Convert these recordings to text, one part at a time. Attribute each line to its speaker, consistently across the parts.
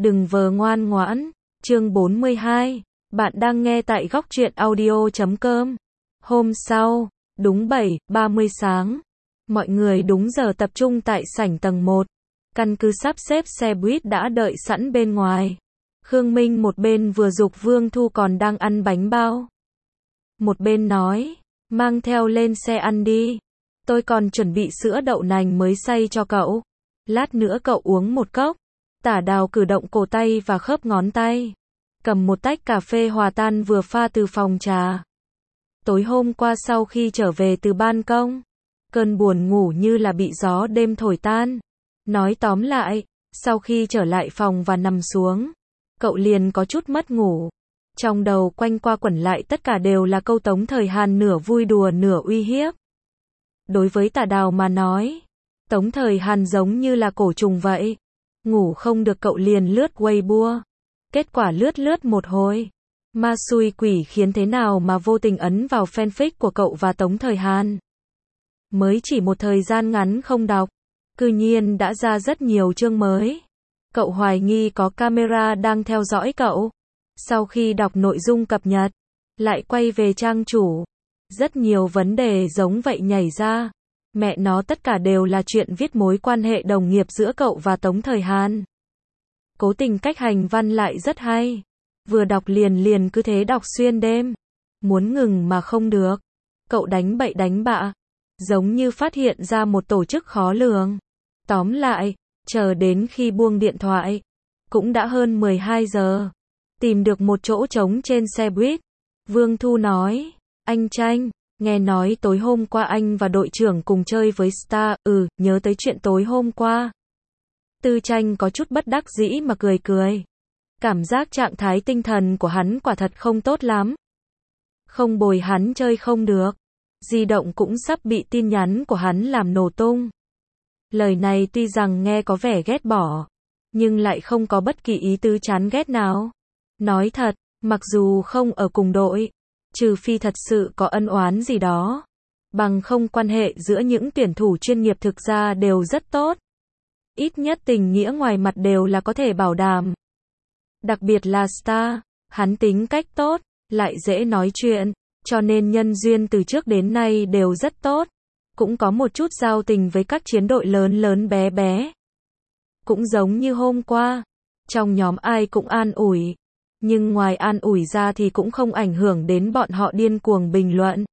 Speaker 1: Đừng vờ ngoan ngoãn. Chương 42. Bạn đang nghe tại góc truyện audio.com. Hôm sau, đúng 7:30 sáng, mọi người đúng giờ tập trung tại sảnh tầng 1. Căn cứ sắp xếp xe buýt đã đợi sẵn bên ngoài. Khương Minh một bên vừa giục Vương Thu còn đang ăn bánh bao, một bên nói, mang theo lên xe ăn đi. Tôi còn chuẩn bị sữa đậu nành mới xay cho cậu. Lát nữa cậu uống một cốc. Tả Đào cử động cổ tay và khớp ngón tay, cầm một tách cà phê hòa tan vừa pha từ phòng trà. Tối hôm qua sau khi trở về từ ban công, cơn buồn ngủ như là bị gió đêm thổi tan. Nói tóm lại, sau khi trở lại phòng và nằm xuống, cậu liền có chút mất ngủ. Trong đầu quanh qua quẩn lại tất cả đều là câu Tống Thời Hàn nửa vui đùa nửa uy hiếp. Đối với Tả Đào mà nói, Tống Thời Hàn giống như là cổ trùng vậy. Ngủ không được cậu liền lướt Weibo. Kết quả lướt một hồi, ma xui quỷ khiến thế nào mà vô tình ấn vào fanfic của cậu và Tống Thời Hàn. Mới chỉ một thời gian ngắn không đọc, cư nhiên đã ra rất nhiều chương mới. Cậu hoài nghi có camera đang theo dõi cậu. Sau khi đọc nội dung cập nhật, lại quay về trang chủ. Rất nhiều vấn đề giống vậy nhảy ra. Mẹ nó tất cả đều là chuyện viết mối quan hệ đồng nghiệp giữa cậu và Tống Thời Hàn. Cố tình cách hành văn lại rất hay. Vừa đọc liền cứ thế đọc xuyên đêm. Muốn ngừng mà không được. Cậu đánh bậy đánh bạ. Giống như phát hiện ra một tổ chức khó lường. Tóm lại, chờ đến khi buông điện thoại, cũng đã hơn 12 giờ. Tìm được một chỗ trống trên xe buýt. Vương Thu nói, anh Tranh, nghe nói tối hôm qua anh và đội trưởng cùng chơi với Star, nhớ tới chuyện tối hôm qua. Tư Tranh có chút bất đắc dĩ mà cười. Cảm giác trạng thái tinh thần của hắn quả thật không tốt lắm. Không bồi hắn chơi không được. Di động cũng sắp bị tin nhắn của hắn làm nổ tung. Lời này tuy rằng nghe có vẻ ghét bỏ, nhưng lại không có bất kỳ ý tứ chán ghét nào. Nói thật, mặc dù không ở cùng đội, trừ phi thật sự có ân oán gì đó, bằng không quan hệ giữa những tuyển thủ chuyên nghiệp thực ra đều rất tốt. Ít nhất tình nghĩa ngoài mặt đều là có thể bảo đảm. Đặc biệt là Star, hắn tính cách tốt, lại dễ nói chuyện, cho nên nhân duyên từ trước đến nay đều rất tốt. Cũng có một chút giao tình với các chiến đội lớn bé. Cũng giống như hôm qua, trong nhóm ai cũng an ủi. Nhưng ngoài an ủi ra thì cũng không ảnh hưởng đến bọn họ điên cuồng bình luận.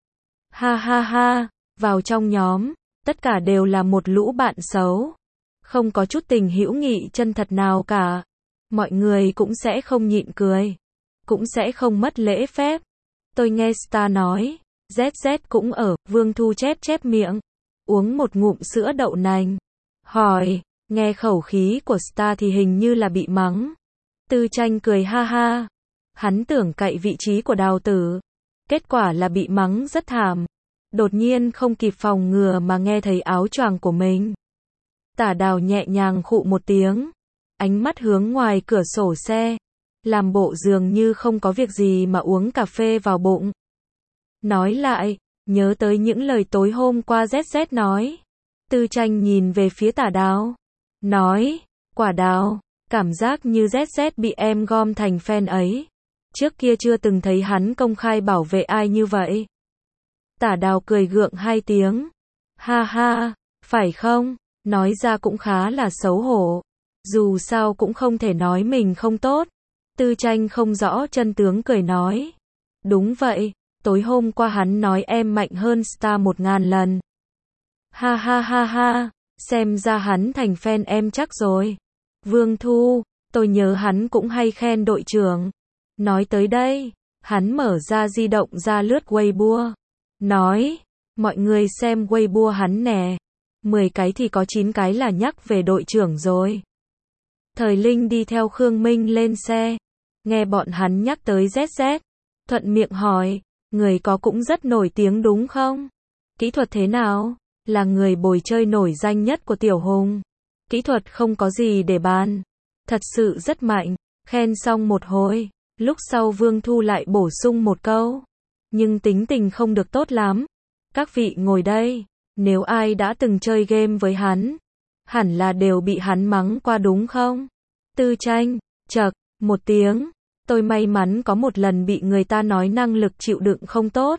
Speaker 1: Ha, vào trong nhóm, tất cả đều là một lũ bạn xấu. Không có chút tình hữu nghị chân thật nào cả. Mọi người cũng sẽ không nhịn cười. Cũng sẽ không mất lễ phép. Tôi nghe Star nói, ZZ cũng ở, Vương Thu chép miệng. Uống một ngụm sữa đậu nành. Hỏi, nghe khẩu khí của Star thì hình như là bị mắng. Tư Tranh cười ha. Hắn tưởng cậy vị trí của Đào Tử. Kết quả là bị mắng rất thảm. Đột nhiên không kịp phòng ngừa mà nghe thấy áo choàng của mình. Tả Đào nhẹ nhàng khụ một tiếng. Ánh mắt hướng ngoài cửa sổ xe. Làm bộ dường như không có việc gì mà uống cà phê vào bụng. Nói lại, nhớ tới những lời tối hôm qua ZZ nói. Tư Tranh nhìn về phía Tả Đào. Nói, Quả Đào, cảm giác như ZZ bị em gom thành fan ấy. Trước kia chưa từng thấy hắn công khai bảo vệ ai như vậy. Tả Đào cười gượng 2 tiếng. Ha, phải không? Nói ra cũng khá là xấu hổ. Dù sao cũng không thể nói mình không tốt. Tư Tranh không rõ chân tướng cười nói. Đúng vậy, tối hôm qua hắn nói em mạnh hơn Star 1000 lần. Ha, xem ra hắn thành fan em chắc rồi. Vương Thu, tôi nhớ hắn cũng hay khen đội trưởng. Nói tới đây, hắn mở ra di động ra lướt Weibo. Nói, mọi người xem Weibo hắn nè. 10 cái thì có 9 cái là nhắc về đội trưởng rồi. Thời Linh đi theo Khương Minh lên xe. Nghe bọn hắn nhắc tới ZZ. Thuận miệng hỏi, người có cũng rất nổi tiếng đúng không? Kỹ thuật thế nào? Là người bồi chơi nổi danh nhất của Tiểu Hùng. Kỹ thuật không có gì để bàn. Thật sự rất mạnh. Khen xong một hồi. Lúc sau Vương Thu lại bổ sung một câu. Nhưng tính tình không được tốt lắm. Các vị ngồi đây. Nếu ai đã từng chơi game với hắn, hẳn là đều bị hắn mắng qua đúng không? Tư Tranh, chậc, một tiếng. Tôi may mắn có một lần bị người ta nói năng lực chịu đựng không tốt.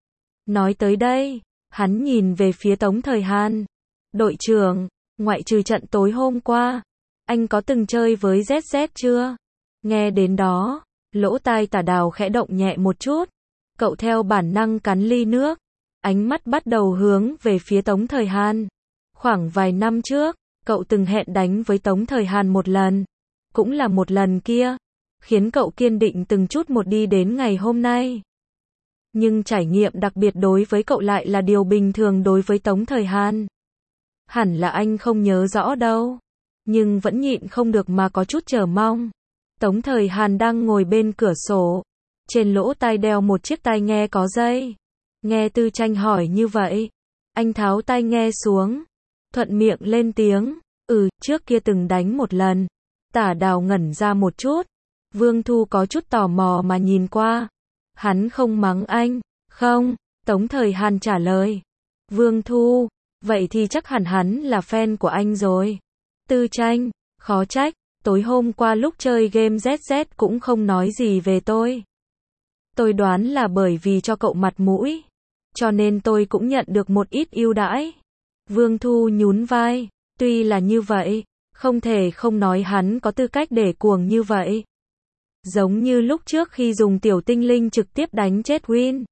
Speaker 1: Nói tới đây, hắn nhìn về phía Tống Thời Hàn. Đội trưởng, ngoại trừ trận tối hôm qua, anh có từng chơi với ZZ chưa? Nghe đến đó, lỗ tai Tả Đào khẽ động nhẹ một chút. Cậu theo bản năng cắn ly nước. Ánh mắt bắt đầu hướng về phía Tống Thời Hàn. Khoảng vài năm trước, cậu từng hẹn đánh với Tống Thời Hàn một lần. Cũng là một lần kia, khiến cậu kiên định từng chút một đi đến ngày hôm nay. Nhưng trải nghiệm đặc biệt đối với cậu lại là điều bình thường đối với Tống Thời Hàn. Hẳn là anh không nhớ rõ đâu, nhưng vẫn nhịn không được mà có chút chờ mong. Tống Thời Hàn đang ngồi bên cửa sổ, trên lỗ tai đeo một chiếc tai nghe có dây. Nghe Tư Tranh hỏi như vậy, anh tháo tai nghe xuống, thuận miệng lên tiếng, trước kia từng đánh một lần. Tả Đào ngẩn ra một chút, Vương Thu có chút tò mò mà nhìn qua. Hắn không mắng anh, không, Tống Thời Hàn trả lời. Vương Thu, vậy thì chắc hẳn hắn là fan của anh rồi. Tư Tranh, khó trách, tối hôm qua lúc chơi game ZZ cũng không nói gì về tôi. Tôi đoán là bởi vì cho cậu mặt mũi, cho nên tôi cũng nhận được một ít ưu đãi. Vương Thu nhún vai, tuy là như vậy, không thể không nói hắn có tư cách để cuồng như vậy. Giống như lúc trước khi dùng tiểu tinh linh trực tiếp đánh chết Win.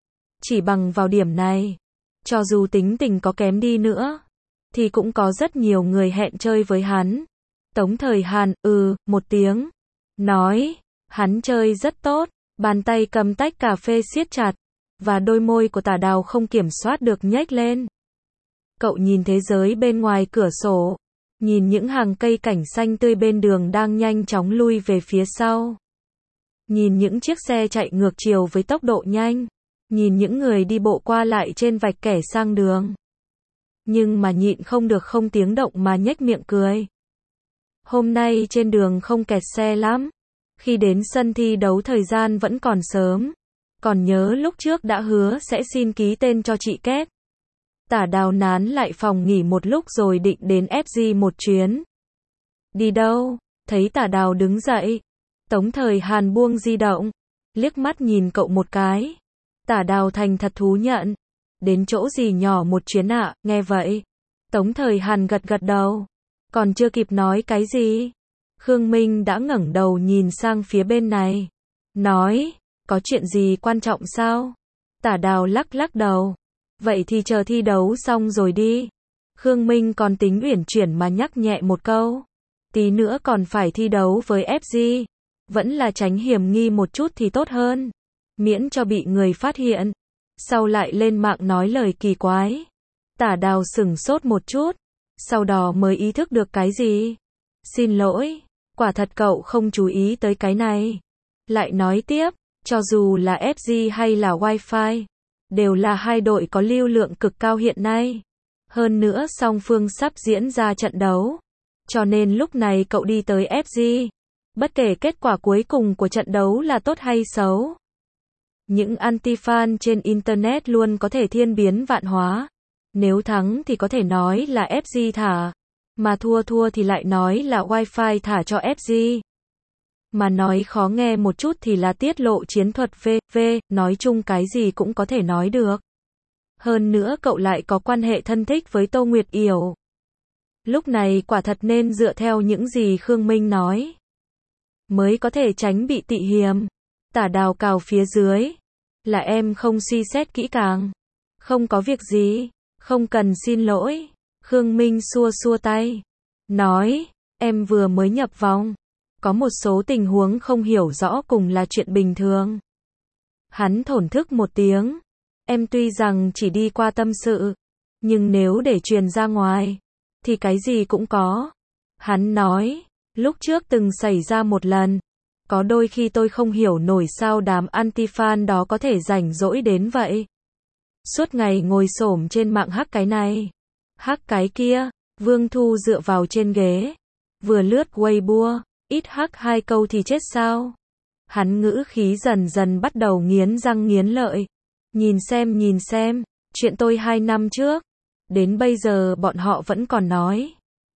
Speaker 1: Chỉ bằng vào điểm này, cho dù tính tình có kém đi nữa, thì cũng có rất nhiều người hẹn chơi với hắn. Tống Thời Hàn, một tiếng. Nói, hắn chơi rất tốt, bàn tay cầm tách cà phê siết chặt, và đôi môi của Tả Đào không kiểm soát được nhếch lên. Cậu nhìn thế giới bên ngoài cửa sổ, nhìn những hàng cây cảnh xanh tươi bên đường đang nhanh chóng lui về phía sau. Nhìn những chiếc xe chạy ngược chiều với tốc độ nhanh. Nhìn những người đi bộ qua lại trên vạch kẻ sang đường. Nhưng mà nhịn không được không tiếng động mà nhếch miệng cười. Hôm nay trên đường không kẹt xe lắm. Khi đến sân thi đấu thời gian vẫn còn sớm. Còn nhớ lúc trước đã hứa sẽ xin ký tên cho chị Kết. Tả Đào nán lại phòng nghỉ một lúc rồi định đến FG một chuyến. Đi đâu? Thấy Tả Đào đứng dậy. Tống Thời Hàn buông di động, liếc mắt nhìn cậu một cái. Tả Đào thành thật thú nhận. Đến chỗ gì nhỏ một chuyến ạ, nghe vậy. Tống Thời Hàn gật gật đầu. Còn chưa kịp nói cái gì, Khương Minh đã ngẩng đầu nhìn sang phía bên này. Nói, có chuyện gì quan trọng sao? Tả Đào lắc lắc đầu. Vậy thì chờ thi đấu xong rồi đi. Khương Minh còn tính uyển chuyển mà nhắc nhẹ một câu. Tí nữa còn phải thi đấu với FG. Vẫn là tránh hiểm nghi một chút thì tốt hơn. Miễn cho bị người phát hiện. Sau lại lên mạng nói lời kỳ quái. Tả Đào sửng sốt một chút. Sau đó mới ý thức được cái gì. Xin lỗi, quả thật cậu không chú ý tới cái này. Lại nói tiếp, cho dù là FG hay là Wi-Fi, đều là hai đội có lưu lượng cực cao hiện nay. Hơn nữa song phương sắp diễn ra trận đấu. Cho nên lúc này cậu đi tới FG. Bất kể kết quả cuối cùng của trận đấu là tốt hay xấu. Những anti-fan trên Internet luôn có thể thiên biến vạn hóa. Nếu thắng thì có thể nói là FG thả. Mà thua thì lại nói là Wi-Fi thả cho FG. Mà nói khó nghe một chút thì là tiết lộ chiến thuật VV, nói chung cái gì cũng có thể nói được. Hơn nữa cậu lại có quan hệ thân thích với Tô Nguyệt Yểu. Lúc này quả thật nên dựa theo những gì Khương Minh nói. Mới có thể tránh bị tị hiềm. Tả Đào cào phía dưới. Là em không suy xét kỹ càng. Không có việc gì. Không cần xin lỗi. Khương Minh xua xua tay. Nói, em vừa mới nhập vòng. Có một số tình huống không hiểu rõ cùng là chuyện bình thường. Hắn thổn thức một tiếng. Em tuy rằng chỉ đi qua tâm sự. Nhưng nếu để truyền ra ngoài, thì cái gì cũng có. Hắn nói, lúc trước từng xảy ra một lần. Có đôi khi tôi không hiểu nổi sao đám anti-fan đó có thể rảnh rỗi đến vậy. Suốt ngày ngồi xổm trên mạng hắc cái này, hắc cái kia. Vương Thu dựa vào trên ghế, vừa lướt Weibo, ít hắc hai câu thì chết sao. Hắn ngữ khí dần dần bắt đầu nghiến răng nghiến lợi. Nhìn xem, chuyện tôi 2 năm trước, đến bây giờ bọn họ vẫn còn nói.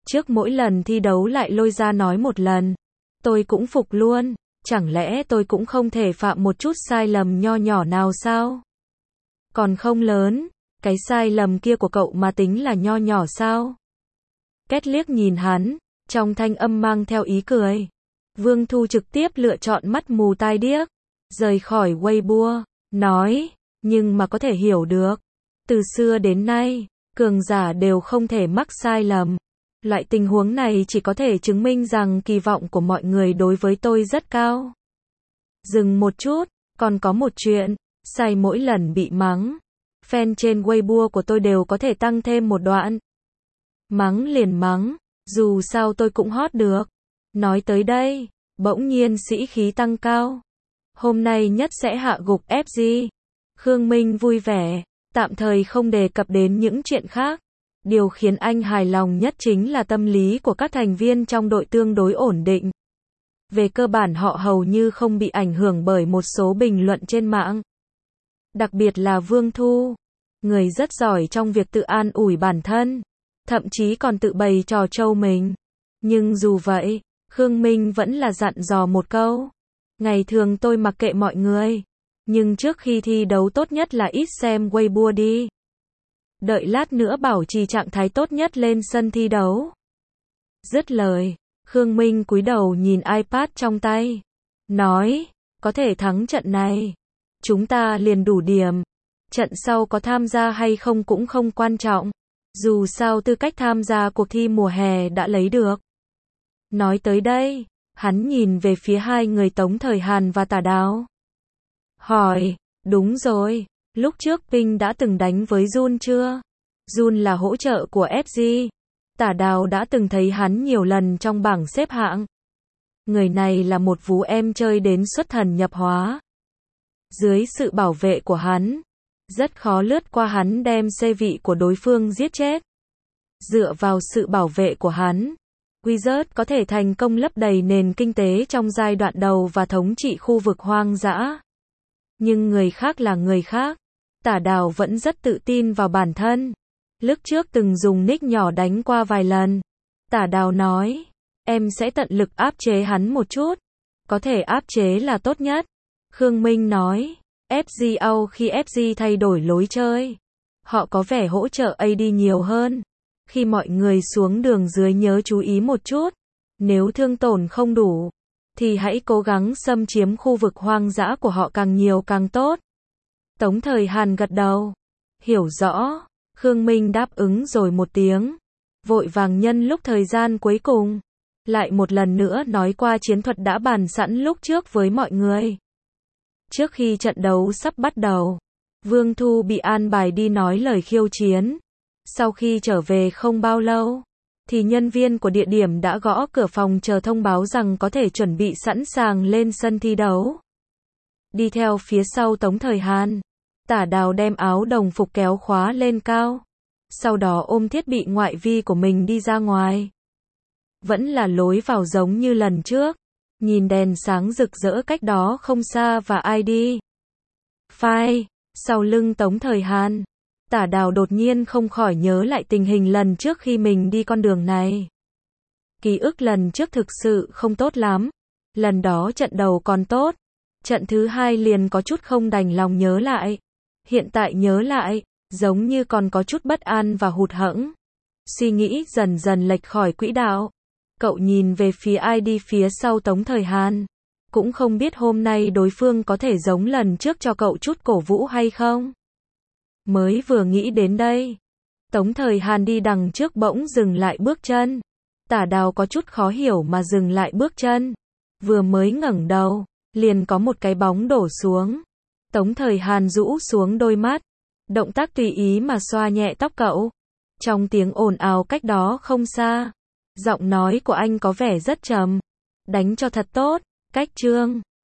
Speaker 1: Trước mỗi lần thi đấu lại lôi ra nói một lần. Tôi cũng phục luôn. Chẳng lẽ tôi cũng không thể phạm một chút sai lầm nho nhỏ nào sao? Còn không lớn. Cái sai lầm kia của cậu mà tính là nho nhỏ sao? Két liếc nhìn hắn, trong thanh âm mang theo ý cười. Vương Thu trực tiếp lựa chọn mắt mù tai điếc, rời khỏi Weibo, nói, nhưng mà có thể hiểu được. Từ xưa đến nay, cường giả đều không thể mắc sai lầm. Loại tình huống này chỉ có thể chứng minh rằng kỳ vọng của mọi người đối với tôi rất cao. Dừng một chút, còn có một chuyện, sai mỗi lần bị mắng. Fan trên Weibo của tôi đều có thể tăng thêm một đoạn. Mắng liền mắng, dù sao tôi cũng hot được. Nói tới đây, bỗng nhiên sĩ khí tăng cao. Hôm nay nhất sẽ hạ gục FG. Khương Minh vui vẻ, tạm thời không đề cập đến những chuyện khác. Điều khiến anh hài lòng nhất chính là tâm lý của các thành viên trong đội tương đối ổn định. Về cơ bản họ hầu như không bị ảnh hưởng bởi một số bình luận trên mạng. Đặc biệt là Vương Thu, người rất giỏi trong việc tự an ủi bản thân, thậm chí còn tự bày trò trâu mình. Nhưng dù vậy, Khương Minh vẫn là dặn dò một câu. Ngày thường tôi mặc kệ mọi người, nhưng trước khi thi đấu tốt nhất là ít xem Weibo đi. Đợi lát nữa bảo trì trạng thái tốt nhất lên sân thi đấu. Dứt lời, Khương Minh cúi đầu nhìn iPad trong tay, nói, có thể thắng trận này, chúng ta liền đủ điểm. Trận sau có tham gia hay không cũng không quan trọng. Dù sao tư cách tham gia cuộc thi mùa hè đã lấy được. Nói tới đây, hắn nhìn về phía hai người Tống Thời Hàn và Tả Đào. Hỏi, đúng rồi, lúc trước Ping đã từng đánh với Jun chưa? Jun là hỗ trợ của FG. Tả Đào đã từng thấy hắn nhiều lần trong bảng xếp hạng. Người này là một vú em chơi đến xuất thần nhập hóa. Dưới sự bảo vệ của hắn, rất khó lướt qua hắn đem xe vị của đối phương giết chết. Dựa vào sự bảo vệ của hắn, Wizard có thể thành công lấp đầy nền kinh tế trong giai đoạn đầu và thống trị khu vực hoang dã. Nhưng người khác là người khác. Tả Đào vẫn rất tự tin vào bản thân. Lúc trước từng dùng nick nhỏ đánh qua vài lần. Tả Đào nói, em sẽ tận lực áp chế hắn một chút. Có thể áp chế là tốt nhất. Khương Minh nói, FGO khi FG thay đổi lối chơi, họ có vẻ hỗ trợ AD nhiều hơn. Khi mọi người xuống đường dưới nhớ chú ý một chút. Nếu thương tổn không đủ, thì hãy cố gắng xâm chiếm khu vực hoang dã của họ càng nhiều càng tốt. Tống Thời Hàn gật đầu. Hiểu rõ. Khương Minh đáp ứng rồi một tiếng. Vội vàng nhân lúc thời gian cuối cùng. Lại một lần nữa nói qua chiến thuật đã bàn sẵn lúc trước với mọi người. Trước khi trận đấu sắp bắt đầu, Vương Thu bị an bài đi nói lời khiêu chiến. Sau khi trở về không bao lâu, thì nhân viên của địa điểm đã gõ cửa phòng chờ thông báo rằng có thể chuẩn bị sẵn sàng lên sân thi đấu. Đi theo phía sau Tống Thời Hàn, Tả Đào đem áo đồng phục kéo khóa lên cao. Sau đó ôm thiết bị ngoại vi của mình đi ra ngoài. Vẫn là lối vào giống như lần trước. Nhìn đèn sáng rực rỡ cách đó không xa và ID. File, sau lưng Tống Thời Hàn. Tả Đào đột nhiên không khỏi nhớ lại tình hình lần trước khi mình đi con đường này. Ký ức lần trước thực sự không tốt lắm. Lần đó trận đầu còn tốt. Trận thứ hai liền có chút không đành lòng nhớ lại. Hiện tại nhớ lại, giống như còn có chút bất an và hụt hẫng. Suy nghĩ dần dần lệch khỏi quỹ đạo. Cậu nhìn về phía ID phía sau Tống Thời Hàn. Cũng không biết hôm nay đối phương có thể giống lần trước cho cậu chút cổ vũ hay không. Mới vừa nghĩ đến đây, Tống Thời Hàn đi đằng trước bỗng dừng lại bước chân. Tả Đào có chút khó hiểu mà dừng lại bước chân. Vừa mới ngẩng đầu, liền có một cái bóng đổ xuống. Tống Thời Hàn rũ xuống đôi mắt, động tác tùy ý mà xoa nhẹ tóc cậu. Trong tiếng ồn ào cách đó không xa, giọng nói của anh có vẻ rất trầm. Đánh cho thật tốt, cách Trương.